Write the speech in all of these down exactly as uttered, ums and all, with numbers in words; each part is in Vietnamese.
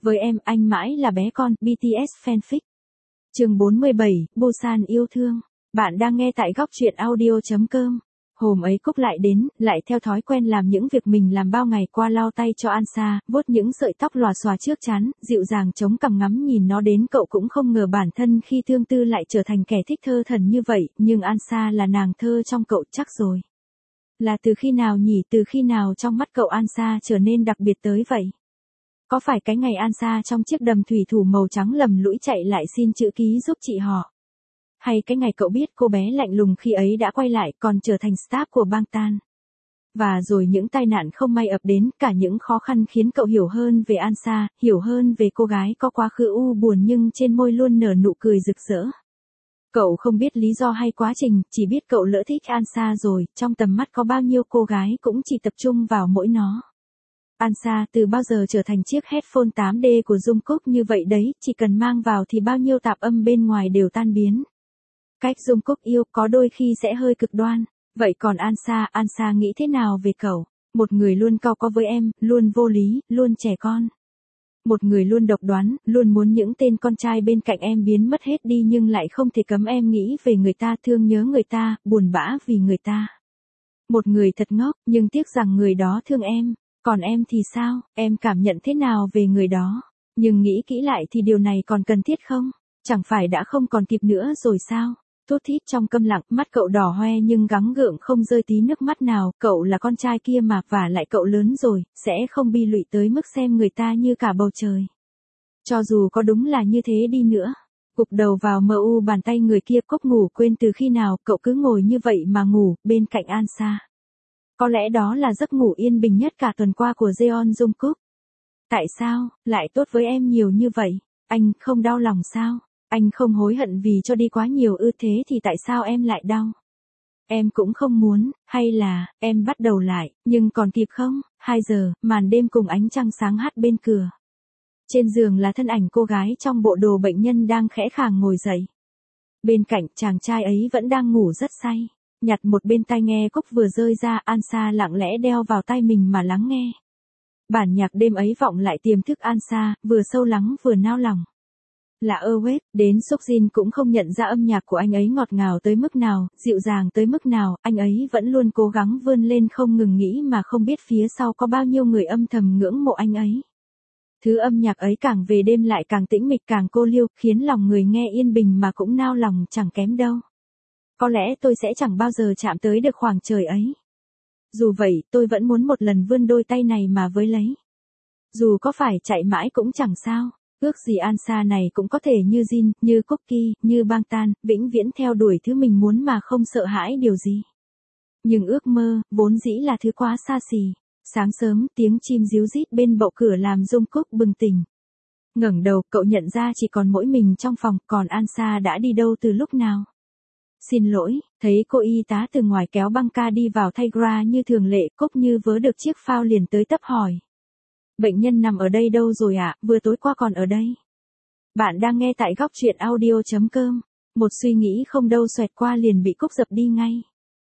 Với em, anh mãi là bé con, bê tê ét fanfic. Chương bốn mươi bảy, Busan yêu thương. Bạn đang nghe tại góc truyện audio chấm com. Hôm ấy Cúc lại đến, lại theo thói quen làm những việc mình làm bao ngày qua, lau tay cho Ansa, vuốt những sợi tóc lòa xòa trước trán, dịu dàng chống cằm ngắm nhìn nó đến. Cậu cũng không ngờ bản thân khi thương tư lại trở thành kẻ thích thơ thần như vậy, nhưng Ansa là nàng thơ trong cậu chắc rồi. Là từ khi nào nhỉ, từ khi nào trong mắt cậu Ansa trở nên đặc biệt tới vậy? Có phải cái ngày Ansa trong chiếc đầm thủy thủ màu trắng lầm lũi chạy lại xin chữ ký giúp chị họ? Hay cái ngày cậu biết cô bé lạnh lùng khi ấy đã quay lại, còn trở thành staff của Bangtan? Và rồi những tai nạn không may ập đến, cả những khó khăn khiến cậu hiểu hơn về Ansa, hiểu hơn về cô gái có quá khứ u buồn nhưng trên môi luôn nở nụ cười rực rỡ. Cậu không biết lý do hay quá trình, chỉ biết cậu lỡ thích Ansa rồi, trong tầm mắt có bao nhiêu cô gái cũng chỉ tập trung vào mỗi nó. Ansa từ bao giờ trở thành chiếc headphone tám D của Jungkook như vậy đấy, chỉ cần mang vào thì bao nhiêu tạp âm bên ngoài đều tan biến. Cách Jungkook yêu có đôi khi sẽ hơi cực đoan. Vậy còn Ansa, Ansa nghĩ thế nào về cậu? Một người luôn cau có với em, luôn vô lý, luôn trẻ con. Một người luôn độc đoán, luôn muốn những tên con trai bên cạnh em biến mất hết đi nhưng lại không thể cấm em nghĩ về người ta, thương nhớ người ta, buồn bã vì người ta. Một người thật ngốc, nhưng tiếc rằng người đó thương em. Còn em thì sao, em cảm nhận thế nào về người đó? Nhưng nghĩ kỹ lại thì điều này còn cần thiết không? Chẳng phải đã không còn kịp nữa rồi sao? Thút thít trong câm lặng, mắt cậu đỏ hoe nhưng gắng gượng không rơi tí nước mắt nào. Cậu là con trai kia mà, và lại cậu lớn rồi, sẽ không bi lụy tới mức xem người ta như cả bầu trời. Cho dù có đúng là như thế đi nữa. Gục đầu vào mờ u bàn tay người kia. Cúc ngủ quên từ khi nào, cậu cứ ngồi như vậy mà ngủ, bên cạnh Ansa. Có lẽ đó là giấc ngủ yên bình nhất cả tuần qua của Jeon Jungkook. Tại sao, lại tốt với em nhiều như vậy? Anh không đau lòng sao? Anh không hối hận vì cho đi quá nhiều ư? Thế thì tại sao em lại đau? Em cũng không muốn, hay là, em bắt đầu lại, nhưng còn kịp không? Hai giờ, màn đêm cùng ánh trăng sáng hát bên cửa. Trên giường là thân ảnh cô gái trong bộ đồ bệnh nhân đang khẽ khàng ngồi dậy. Bên cạnh, chàng trai ấy vẫn đang ngủ rất say. Nhặt một bên tai nghe Cúc vừa rơi ra, Ansa lặng lẽ đeo vào tai mình mà lắng nghe. Bản nhạc đêm ấy vọng lại tiềm thức Ansa, vừa sâu lắng vừa nao lòng. Là Awake, đến Sukjin cũng không nhận ra âm nhạc của anh ấy ngọt ngào tới mức nào, dịu dàng tới mức nào, anh ấy vẫn luôn cố gắng vươn lên không ngừng nghĩ mà không biết phía sau có bao nhiêu người âm thầm ngưỡng mộ anh ấy. Thứ âm nhạc ấy càng về đêm lại càng tĩnh mịch, càng cô liêu, khiến lòng người nghe yên bình mà cũng nao lòng chẳng kém đâu. Có lẽ tôi sẽ chẳng bao giờ chạm tới được khoảng trời ấy. Dù vậy, tôi vẫn muốn một lần vươn đôi tay này mà với lấy. Dù có phải chạy mãi cũng chẳng sao. Ước gì Ansa này cũng có thể như Jin, như Cookie, như Bangtan, vĩnh viễn theo đuổi thứ mình muốn mà không sợ hãi điều gì. Nhưng ước mơ, vốn dĩ là thứ quá xa xỉ. Sáng sớm, tiếng chim ríu rít bên bậu cửa làm Jungkook bừng tỉnh. Ngẩng đầu, cậu nhận ra chỉ còn mỗi mình trong phòng, còn Ansa đã đi đâu từ lúc nào. Xin lỗi, thấy cô y tá từ ngoài kéo băng ca đi vào thay Gra như thường lệ, Cúc như vớ được chiếc phao liền tới tấp hỏi. Bệnh nhân nằm ở đây đâu rồi ạ, à? Vừa tối qua còn ở đây. Bạn đang nghe tại góc truyện audio chấm com. Một suy nghĩ không đâu xoẹt qua liền bị Cúc dập đi ngay.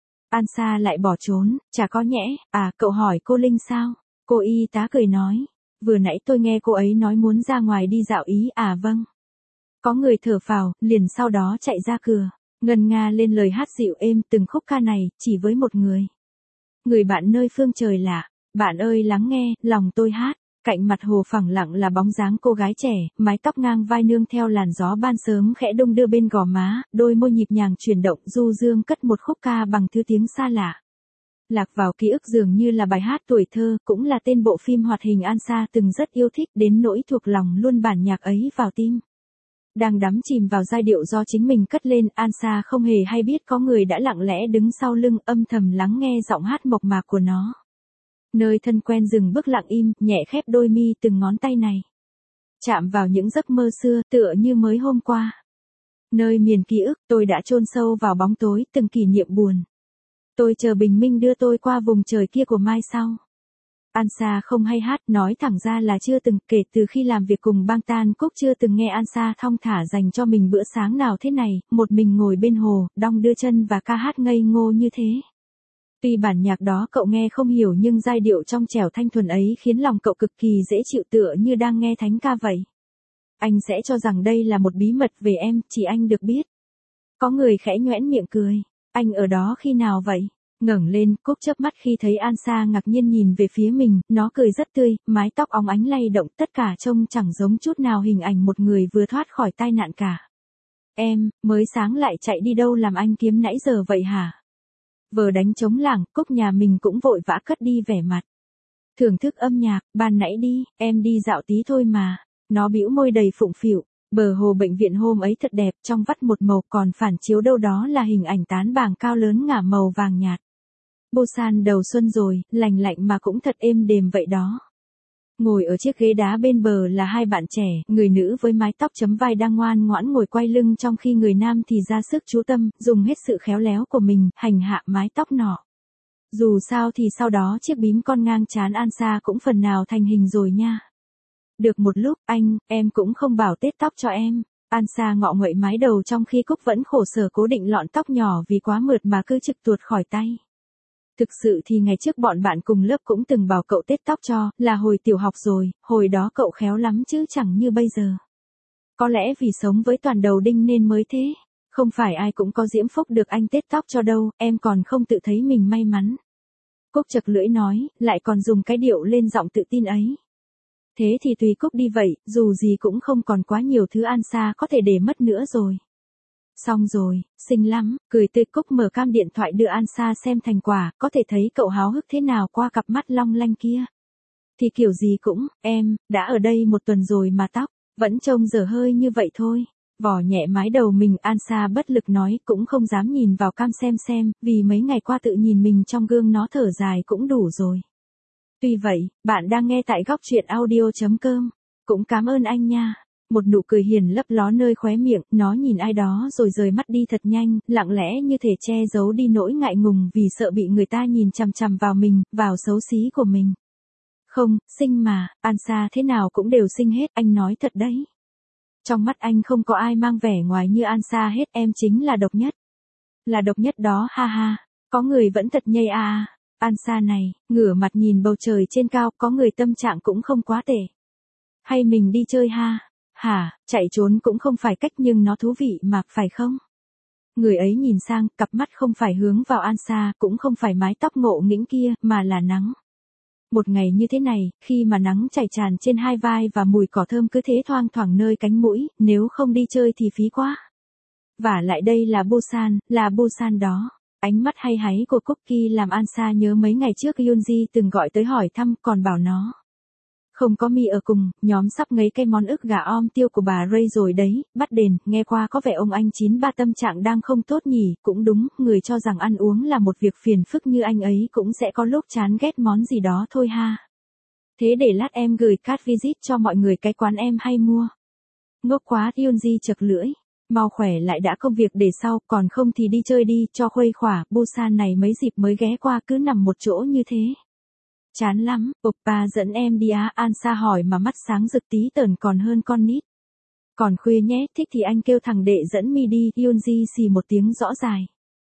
Ansa lại bỏ trốn, chả có nhẽ, à, cậu hỏi cô Linh sao? Cô y tá cười nói. Vừa nãy tôi nghe cô ấy nói muốn ra ngoài đi dạo ý, à vâng. Có người thở phào, liền sau đó chạy ra cửa. Ngân nga lên lời hát dịu êm từng khúc ca này, chỉ với một người. Người bạn nơi phương trời lạ, bạn ơi lắng nghe, lòng tôi hát. Cạnh mặt hồ phẳng lặng là bóng dáng cô gái trẻ, mái tóc ngang vai nương theo làn gió ban sớm khẽ đung đưa bên gò má, đôi môi nhịp nhàng chuyển động, du dương cất một khúc ca bằng thứ tiếng xa lạ. Lạc vào ký ức dường như là bài hát tuổi thơ, cũng là tên bộ phim hoạt hình Ansa từng rất yêu thích đến nỗi thuộc lòng luôn bản nhạc ấy vào tim. Đang đắm chìm vào giai điệu do chính mình cất lên, Ansa không hề hay biết có người đã lặng lẽ đứng sau lưng âm thầm lắng nghe giọng hát mộc mạc của nó. Nơi thân quen dừng bước lặng im, nhẹ khép đôi mi từng ngón tay này. Chạm vào những giấc mơ xưa tựa như mới hôm qua. Nơi miền ký ức tôi đã chôn sâu vào bóng tối từng kỷ niệm buồn. Tôi chờ bình minh đưa tôi qua vùng trời kia của mai sau. Ansa không hay hát, nói thẳng ra là chưa từng, kể từ khi làm việc cùng Bangtan Cúc chưa từng nghe Ansa thong thả dành cho mình bữa sáng nào thế này, một mình ngồi bên hồ, đong đưa chân và ca hát ngây ngô như thế. Tuy bản nhạc đó cậu nghe không hiểu nhưng giai điệu trong trẻo thanh thuần ấy khiến lòng cậu cực kỳ dễ chịu tựa như đang nghe thánh ca vậy. Anh sẽ cho rằng đây là một bí mật về em, chỉ anh được biết. Có người khẽ nhoẻn miệng cười. Anh ở đó khi nào vậy? Ngẩng lên, Cúc chớp mắt khi thấy An Sa ngạc nhiên nhìn về phía mình, nó cười rất tươi, mái tóc óng ánh lay động, tất cả trông chẳng giống chút nào hình ảnh một người vừa thoát khỏi tai nạn cả. Em, mới sáng lại chạy đi đâu làm anh kiếm nãy giờ vậy hả? Vờ đánh trống lảng, Cúc nhà mình cũng vội vã cất đi vẻ mặt. Thưởng thức âm nhạc, ban nãy đi, em đi dạo tí thôi mà. Nó bĩu môi đầy phụng phịu. Bờ hồ bệnh viện hôm ấy thật đẹp, trong vắt một màu còn phản chiếu đâu đó là hình ảnh tán bàng cao lớn ngả màu vàng nhạt. Busan đầu xuân rồi, lành lạnh mà cũng thật êm đềm vậy đó. Ngồi ở chiếc ghế đá bên bờ là hai bạn trẻ, người nữ với mái tóc chấm vai đang ngoan ngoãn ngồi quay lưng trong khi người nam thì ra sức chú tâm, dùng hết sự khéo léo của mình, hành hạ mái tóc nọ. Dù sao thì sau đó chiếc bím con ngang trán An Sa cũng phần nào thành hình rồi nha. Được một lúc, anh, em cũng không bảo tết tóc cho em. An Sa ngọ nguậy mái đầu trong khi Cúc vẫn khổ sở cố định lọn tóc nhỏ vì quá mượt mà cứ trực tuột khỏi tay. Thực sự thì ngày trước bọn bạn cùng lớp cũng từng bảo cậu tết tóc cho, là hồi tiểu học rồi, hồi đó cậu khéo lắm chứ chẳng như bây giờ. Có lẽ vì sống với toàn đầu đinh nên mới thế. Không phải ai cũng có diễm phúc được anh tết tóc cho đâu, em còn không tự thấy mình may mắn. Cúc chật lưỡi nói, lại còn dùng cái điệu lên giọng tự tin ấy. Thế thì tùy Cúc đi vậy, dù gì cũng không còn quá nhiều thứ An Sa có thể để mất nữa rồi. Xong rồi, xinh lắm, cười tươi. Cúc mở cam điện thoại đưa An Sa xem thành quả, có thể thấy cậu háo hức thế nào qua cặp mắt long lanh kia. Thì kiểu gì cũng, em, đã ở đây một tuần rồi mà tóc, vẫn trông dở hơi như vậy thôi. Vò nhẹ mái đầu mình, An Sa bất lực nói, cũng không dám nhìn vào cam xem xem, vì mấy ngày qua tự nhìn mình trong gương nó thở dài cũng đủ rồi. Tuy vậy, bạn đang nghe tại góc truyện audio chấm com. Cũng cảm ơn anh nha. Một nụ cười hiền lấp ló nơi khóe miệng, nó nhìn ai đó rồi rời mắt đi thật nhanh, lặng lẽ như thể che giấu đi nỗi ngại ngùng vì sợ bị người ta nhìn chằm chằm vào mình, vào xấu xí của mình. Không, xinh mà, An Sa thế nào cũng đều xinh hết, anh nói thật đấy. Trong mắt anh không có ai mang vẻ ngoài như An Sa hết, em chính là độc nhất. Là độc nhất đó, ha ha, có người vẫn thật nhây à à. An Sa này, ngửa mặt nhìn bầu trời trên cao, có người tâm trạng cũng không quá tệ. Hay mình đi chơi ha? Hả, chạy trốn cũng không phải cách nhưng nó thú vị mà, phải không? Người ấy nhìn sang, cặp mắt không phải hướng vào An Sa, cũng không phải mái tóc ngộ nghĩnh kia, mà là nắng. Một ngày như thế này, khi mà nắng chảy tràn trên hai vai và mùi cỏ thơm cứ thế thoang thoảng nơi cánh mũi, nếu không đi chơi thì phí quá. Và lại đây là Busan, là Busan đó. Ánh mắt hay háy của Cookie làm An Sa nhớ mấy ngày trước Yoonji từng gọi tới hỏi thăm, còn bảo nó. Không có mi ở cùng, nhóm sắp ngấy cái món ức gà om tiêu của bà Ray rồi đấy, bắt đền, nghe qua có vẻ ông anh chín ba tâm trạng đang không tốt nhỉ, cũng đúng, người cho rằng ăn uống là một việc phiền phức như anh ấy cũng sẽ có lúc chán ghét món gì đó thôi ha. Thế để lát em gửi card visit cho mọi người cái quán em hay mua. Ngốc quá, Yoonji chật lưỡi. Mau khỏe lại đã, công việc để sau, còn không thì đi chơi đi, cho khuây khỏa, Busan này mấy dịp mới ghé qua cứ nằm một chỗ như thế. Chán lắm, oppa dẫn em đi á, An Sa hỏi mà mắt sáng rực tí tởn còn hơn con nít. Còn khuya nhé, thích thì anh kêu thằng đệ dẫn mi đi, Yoonji xì một tiếng rõ dài.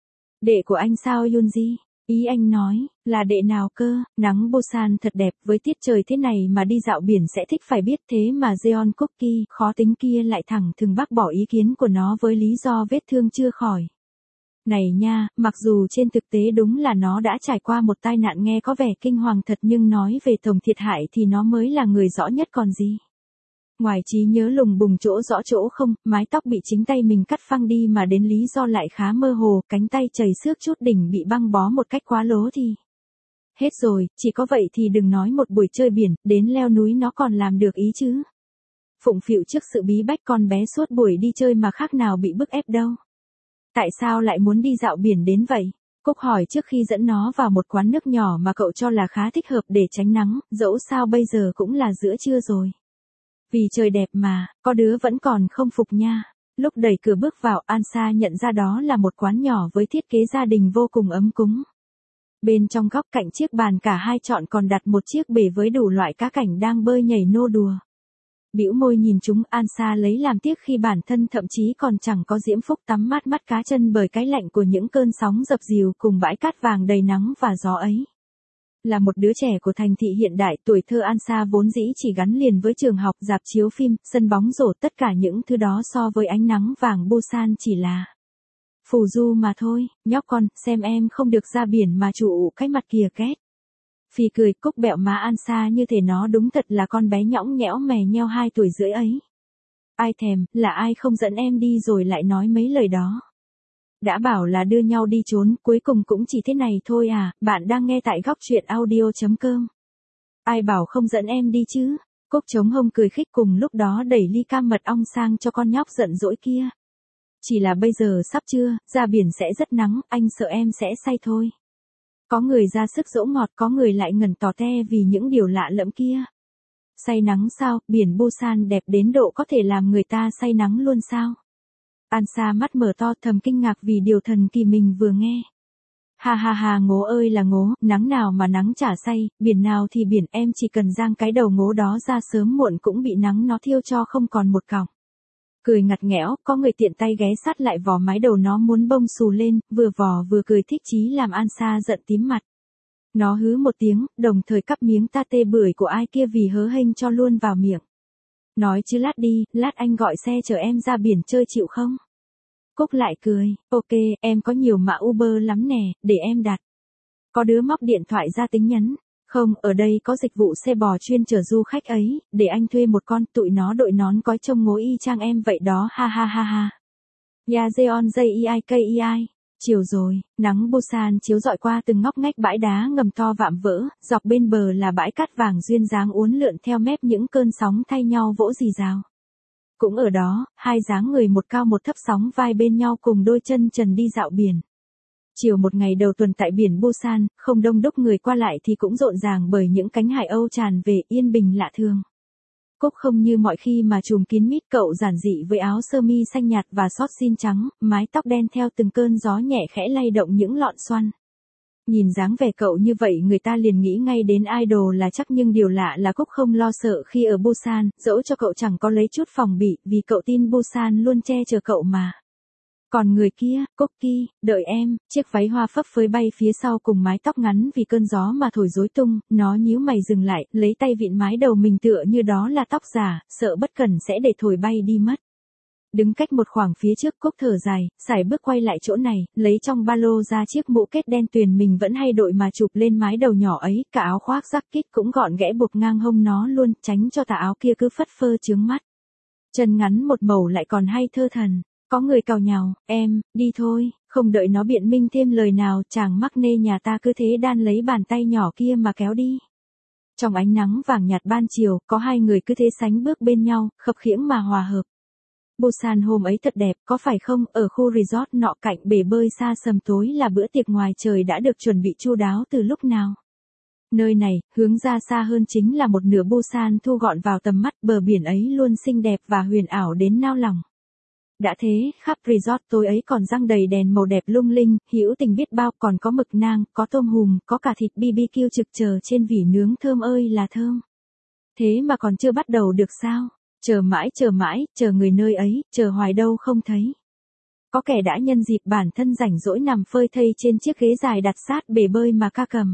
Đệ của anh sao Yoonji? Ý anh nói, là đệ nào cơ, nắng Busan thật đẹp, với tiết trời thế này mà đi dạo biển sẽ thích phải biết, thế mà Jeon Cookie, khó tính kia lại thẳng thừng bác bỏ ý kiến của nó với lý do vết thương chưa khỏi. Này nha, mặc dù trên thực tế đúng là nó đã trải qua một tai nạn nghe có vẻ kinh hoàng thật nhưng nói về tổng thiệt hại thì nó mới là người rõ nhất còn gì. Ngoài trí nhớ lùng bùng chỗ rõ chỗ không, mái tóc bị chính tay mình cắt phăng đi mà đến lý do lại khá mơ hồ, cánh tay chảy xước chút đỉnh bị băng bó một cách quá lố thì. Hết rồi, chỉ có vậy thì đừng nói một buổi chơi biển, đến leo núi nó còn làm được ý chứ. Phụng phịu trước sự bí bách con bé suốt buổi đi chơi mà khác nào bị bức ép đâu. Tại sao lại muốn đi dạo biển đến vậy? Cúc hỏi trước khi dẫn nó vào một quán nước nhỏ mà cậu cho là khá thích hợp để tránh nắng, dẫu sao bây giờ cũng là giữa trưa rồi. Vì trời đẹp mà, có đứa vẫn còn không phục nha. Lúc đẩy cửa bước vào, An Sa nhận ra đó là một quán nhỏ với thiết kế gia đình vô cùng ấm cúng. Bên trong góc cạnh chiếc bàn cả hai chọn còn đặt một chiếc bể với đủ loại cá cảnh đang bơi nhảy nô đùa. Bĩu môi nhìn chúng, Ansa lấy làm tiếc khi bản thân thậm chí còn chẳng có diễm phúc tắm mát mắt cá chân bởi cái lạnh của những cơn sóng dập dìu cùng bãi cát vàng đầy nắng và gió ấy. Là một đứa trẻ của thành thị hiện đại, tuổi thơ Ansa vốn dĩ chỉ gắn liền với trường học, rạp chiếu phim, sân bóng rổ, tất cả những thứ đó so với ánh nắng vàng Busan chỉ là phù du mà thôi. Nhóc con, xem em không được ra biển mà trụ cái mặt kìa két. Phi cười, Cúc bẹo má Ansa như thể nó đúng thật là con bé nhõng nhẽo mè nheo hai tuổi rưỡi ấy. Ai thèm, là ai không dẫn em đi rồi lại nói mấy lời đó. Đã bảo là đưa nhau đi trốn, cuối cùng cũng chỉ thế này thôi à. Bạn đang nghe tại góc truyện audio.com. Ai bảo không dẫn em đi chứ. Cúc chống hông cười khích, cùng lúc đó đẩy ly cam mật ong sang cho con nhóc giận dỗi kia. Chỉ là bây giờ sắp trưa, ra biển sẽ rất nắng, anh sợ em sẽ say thôi. Có người ra sức dỗ ngọt, có người lại ngẩn tò te vì những điều lạ lẫm kia. Say nắng sao, biển Busan đẹp đến độ có thể làm người ta say nắng luôn sao? Ansa mắt mở to thầm kinh ngạc vì điều thần kỳ mình vừa nghe. Ha ha ha, ngố ơi là ngố, nắng nào mà nắng chả say, biển nào thì biển, em chỉ cần giang cái đầu ngố đó ra sớm muộn cũng bị nắng nó thiêu cho không còn một cọng. Cười ngặt nghẽo, có người tiện tay ghé sát lại vò mái đầu nó muốn bông xù lên, vừa vò vừa cười thích chí làm Ansa giận tím mặt. Nó hứ một tiếng, đồng thời cắp miếng ta tê bưởi của ai kia vì hớ hênh cho luôn vào miệng. Nói chứ lát đi, lát anh gọi xe chở em ra biển chơi chịu không? Cúc lại cười, ok, em có nhiều mã Uber lắm nè, để em đặt. Có đứa móc điện thoại ra tính nhắn. Không, ở đây có dịch vụ xe bò chuyên chở du khách ấy, để anh thuê một con, tụi nó đội nón cói trông ngố y chang em vậy đó, ha ha ha ha. Ya Jeon Jei Kai. Chiều rồi, nắng Busan chiếu rọi qua từng ngóc ngách bãi đá ngầm to vạm vỡ, dọc bên bờ là bãi cát vàng duyên dáng uốn lượn theo mép những cơn sóng thay nhau vỗ rì rào. Cũng ở đó, hai dáng người một cao một thấp sóng vai bên nhau cùng đôi chân trần đi dạo biển. Chiều một ngày đầu tuần tại biển Busan, không đông đúc người qua lại thì cũng rộn ràng bởi những cánh hải âu tràn về, yên bình lạ thường. Cúc không như mọi khi mà trùm kín mít, cậu giản dị với áo sơ mi xanh nhạt và short jean trắng, mái tóc đen theo từng cơn gió nhẹ khẽ lay động những lọn xoăn. Nhìn dáng vẻ cậu như vậy người ta liền nghĩ ngay đến idol là chắc, nhưng điều lạ là Cúc không lo sợ khi ở Busan, dẫu cho cậu chẳng có lấy chút phòng bị, vì cậu tin Busan luôn che chở cậu mà. Còn người kia, Cookie, đợi em, chiếc váy hoa phấp phới bay phía sau cùng mái tóc ngắn vì cơn gió mà thổi rối tung, nó nhíu mày dừng lại, lấy tay vịn mái đầu mình tựa như đó là tóc giả, sợ bất cẩn sẽ để thổi bay đi mất. Đứng cách một khoảng phía trước, Cúc thở dài, sải bước quay lại chỗ này, lấy trong ba lô ra chiếc mũ kết đen tuyền mình vẫn hay đội mà chụp lên mái đầu nhỏ ấy, cả áo khoác jacket cũng gọn ghẽ buộc ngang hông nó luôn, tránh cho tà áo kia cứ phất phơ chướng mắt. Chân ngắn một màu lại còn hay thơ thần. Có người cào nhào, em, đi thôi, không đợi nó biện minh thêm lời nào, chàng mắc nê nhà ta cứ thế đan lấy bàn tay nhỏ kia mà kéo đi. Trong ánh nắng vàng nhạt ban chiều, có hai người cứ thế sánh bước bên nhau, khập khiễng mà hòa hợp. Busan hôm ấy thật đẹp, có phải không? Ở khu resort nọ cạnh bể bơi xa sầm tối là bữa tiệc ngoài trời đã được chuẩn bị chu đáo từ lúc nào. Nơi này, hướng ra xa hơn chính là một nửa Busan thu gọn vào tầm mắt, bờ biển ấy luôn xinh đẹp và huyền ảo đến nao lòng. Đã thế, khắp resort tối ấy còn răng đầy đèn màu đẹp lung linh, hữu tình biết bao, còn có mực nang, có tôm hùm, có cả thịt bê bê kiu trực chờ trên vỉ nướng thơm ơi là thơm. Thế mà còn chưa bắt đầu được sao? Chờ mãi chờ mãi, chờ người nơi ấy, chờ hoài đâu không thấy. Có kẻ đã nhân dịp bản thân rảnh rỗi nằm phơi thây trên chiếc ghế dài đặt sát bể bơi mà ca cầm.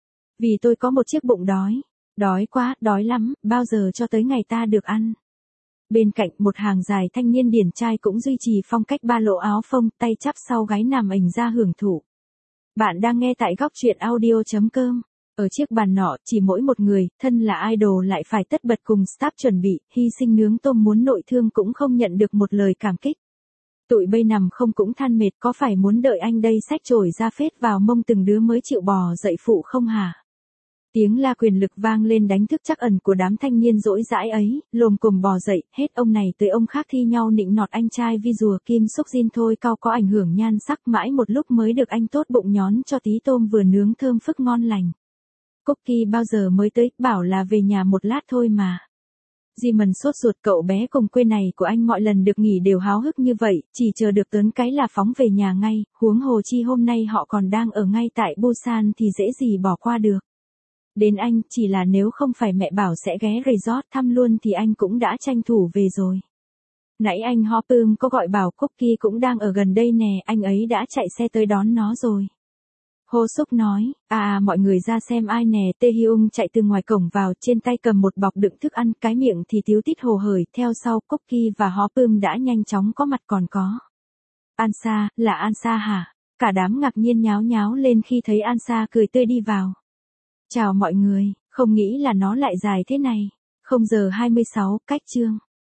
Vì tôi có một chiếc bụng đói. Đói quá, đói lắm, bao giờ cho tới ngày ta được ăn. Bên cạnh một hàng dài thanh niên điển trai cũng duy trì phong cách ba lỗ áo phông, tay chắp sau gáy nằm ình ra hưởng thụ. Bạn đang nghe tại góc truyện audio.com. Ở chiếc bàn nọ, chỉ mỗi một người, thân là idol lại phải tất bật cùng staff chuẩn bị, hy sinh nướng tôm muốn nội thương cũng không nhận được một lời cảm kích. Tụi bây nằm không cũng than mệt, có phải muốn đợi anh đây xách chổi ra phết vào mông từng đứa mới chịu bò dậy phụ không hả? Tiếng la quyền lực vang lên đánh thức trắc ẩn của đám thanh niên dỗi dãi ấy, lồm cồm bò dậy, hết ông này tới ông khác thi nhau nịnh nọt anh trai vi rùa Kim Súc Jin thôi cao có ảnh hưởng nhan sắc, mãi một lúc mới được anh tốt bụng nhón cho tí tôm vừa nướng thơm phức ngon lành. Cookie bao giờ mới tới, bảo là về nhà một lát thôi mà. Jimon sốt ruột, cậu bé cùng quê này của anh mọi lần được nghỉ đều háo hức như vậy, chỉ chờ được tớn cái là phóng về nhà ngay, huống hồ chi hôm nay họ còn đang ở ngay tại Busan thì dễ gì bỏ qua được. Đến anh, chỉ là nếu không phải mẹ bảo sẽ ghé resort thăm luôn thì anh cũng đã tranh thủ về rồi. Nãy anh Hopum có gọi bảo Cookie cũng đang ở gần đây nè, anh ấy đã chạy xe tới đón nó rồi. Ho Suk nói, à mọi người ra xem ai nè, Tae Hyung chạy từ ngoài cổng vào, trên tay cầm một bọc đựng thức ăn, cái miệng thì tíu tít hồ hởi, theo sau Cookie và Hopum đã nhanh chóng có mặt còn có. Ansa, là Ansa hả? Cả đám ngạc nhiên nháo nháo lên khi thấy Ansa cười tươi đi vào. Chào mọi người, không nghĩ là nó lại dài thế này. không giờ hai mươi sáu, cách chương.